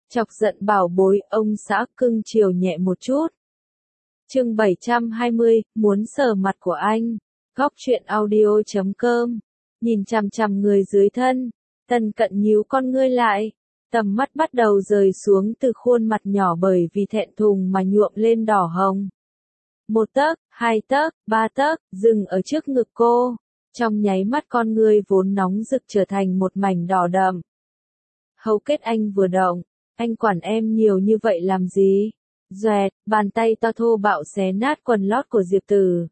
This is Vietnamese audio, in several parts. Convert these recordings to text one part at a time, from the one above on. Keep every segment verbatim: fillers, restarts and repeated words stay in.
Chọc giận bảo bối, ông xã cưng chiều nhẹ một chút. Chương bảy trăm hai mươi, muốn sờ mặt của anh. Góc truyện audio chấm com. Nhìn chằm chằm người dưới thân, Tần Cận nhíu con ngươi lại, tầm mắt bắt đầu rời xuống từ khuôn mặt nhỏ bởi vì thẹn thùng mà nhuộm lên đỏ hồng. Một tấc, hai tấc, ba tấc, dừng ở trước ngực cô. Trong nháy mắt con ngươi vốn nóng rực trở thành một mảnh đỏ đậm. Hầu kết anh vừa động, anh quản em nhiều như vậy làm gì? Doẹt, bàn tay to thô bạo xé nát quần lót của Diệp Tử.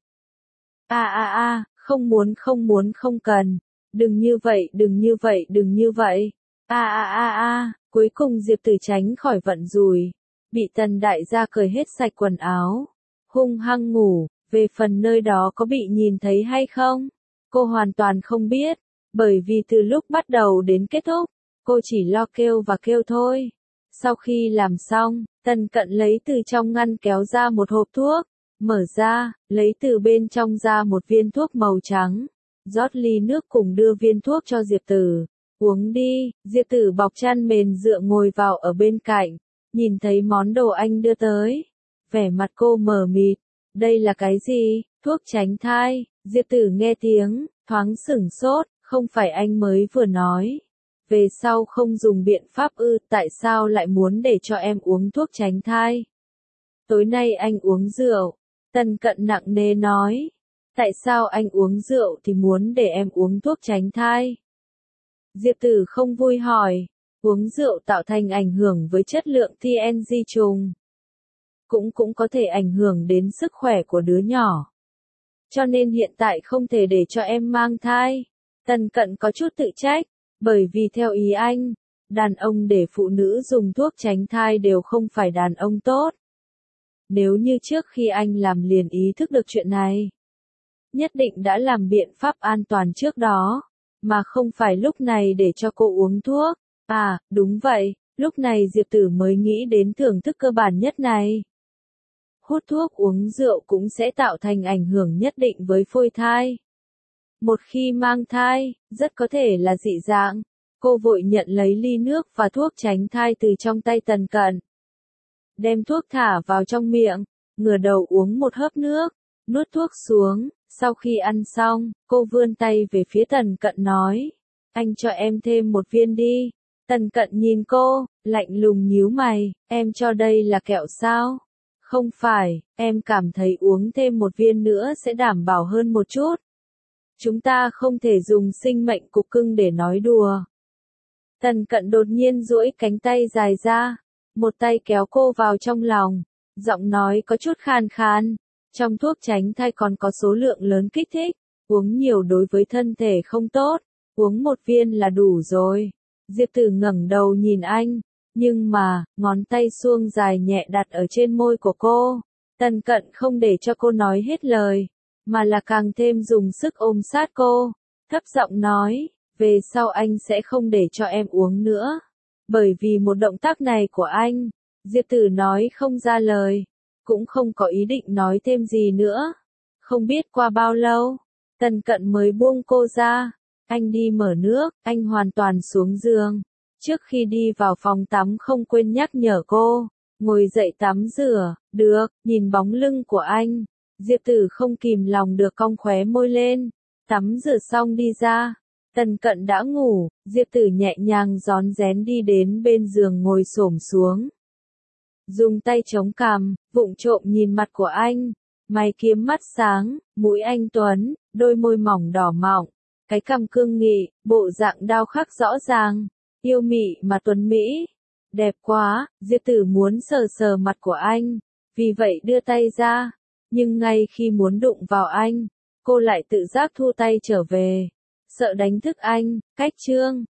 A a a, không muốn không muốn không cần. Đừng như vậy, đừng như vậy, đừng như vậy. A a a a, cuối cùng Diệp Tử tránh khỏi vận rủi. Bị Tần đại gia cởi hết sạch quần áo. Hung hăng ngủ, về phần nơi đó có bị nhìn thấy hay không? Cô hoàn toàn không biết, bởi vì từ lúc bắt đầu đến kết thúc, cô chỉ lo kêu và kêu thôi. Sau khi làm xong, Tần Cận lấy từ trong ngăn kéo ra một hộp thuốc, mở ra, lấy từ bên trong ra một viên thuốc màu trắng, rót ly nước cùng đưa viên thuốc cho Diệp Tử. Uống đi, Diệp Tử bọc chăn mền dựa ngồi vào ở bên cạnh, nhìn thấy món đồ anh đưa tới. Vẻ mặt cô mờ mịt, đây là cái gì? Thuốc tránh thai. Diệp Tử nghe tiếng, thoáng sửng sốt, không phải anh mới vừa nói. Về sau không dùng biện pháp ư, tại sao lại muốn để cho em uống thuốc tránh thai? Tối nay anh uống rượu. Tần Cận nặng nề nói. Tại sao anh uống rượu thì muốn để em uống thuốc tránh thai? Diệp Tử không vui hỏi. Uống rượu tạo thành ảnh hưởng với chất lượng tê en giê trùng. Cũng cũng có thể ảnh hưởng đến sức khỏe của đứa nhỏ. Cho nên hiện tại không thể để cho em mang thai. Tần Cận có chút tự trách, bởi vì theo ý anh, đàn ông để phụ nữ dùng thuốc tránh thai đều không phải đàn ông tốt. Nếu như trước khi anh làm liền ý thức được chuyện này, nhất định đã làm biện pháp an toàn trước đó, mà không phải lúc này để cho cô uống thuốc. À, đúng vậy, lúc này Diệp Tử mới nghĩ đến thưởng thức cơ bản nhất này. Hút thuốc uống rượu cũng sẽ tạo thành ảnh hưởng nhất định với phôi thai. Một khi mang thai, rất có thể là dị dạng. Cô vội nhận lấy ly nước và thuốc tránh thai từ trong tay Tần Cận. Đem thuốc thả vào trong miệng, ngửa đầu uống một hớp nước, nuốt thuốc xuống. Sau khi ăn xong, cô vươn tay về phía Tần Cận nói. Anh cho em thêm một viên đi. Tần Cận nhìn cô, lạnh lùng nhíu mày, em cho đây là kẹo sao? Không phải, em cảm thấy uống thêm một viên nữa sẽ đảm bảo hơn một chút. Chúng ta không thể dùng sinh mệnh cục cưng để nói đùa. Tần Cận đột nhiên duỗi cánh tay dài ra, một tay kéo cô vào trong lòng, giọng nói có chút khan khan. Trong thuốc tránh thai còn có số lượng lớn kích thích, uống nhiều đối với thân thể không tốt, uống một viên là đủ rồi. Diệp Tử ngẩng đầu nhìn anh, nhưng mà, ngón tay suông dài nhẹ đặt ở trên môi của cô. Tần Cận không để cho cô nói hết lời, mà là càng thêm dùng sức ôm sát cô, thấp giọng nói, về sau anh sẽ không để cho em uống nữa. Bởi vì một động tác này của anh, Diệp Tử nói không ra lời, cũng không có ý định nói thêm gì nữa. Không biết qua bao lâu, Tần Cận mới buông cô ra. Anh đi mở nước, anh hoàn toàn xuống giường. Trước khi đi vào phòng tắm không quên nhắc nhở cô, ngồi dậy tắm rửa. Được, nhìn bóng lưng của anh, Diệp Tử không kìm lòng được cong khóe môi lên. Tắm rửa xong đi ra, Tần Cận đã ngủ. Diệp Tử nhẹ nhàng rón rén đi đến bên giường ngồi xổm xuống, dùng tay chống cằm, vụng trộm nhìn mặt của anh. Mày kiếm mắt sáng, mũi anh tuấn, đôi môi mỏng đỏ mọng, cái cằm cương nghị, bộ dạng đao khắc rõ ràng, yêu mị mà tuấn mỹ. Đẹp quá. Diệp Tử muốn sờ sờ mặt của anh, vì vậy đưa tay ra, nhưng ngay khi muốn đụng vào anh, cô lại tự giác thu tay trở về, sợ đánh thức anh. Cách chương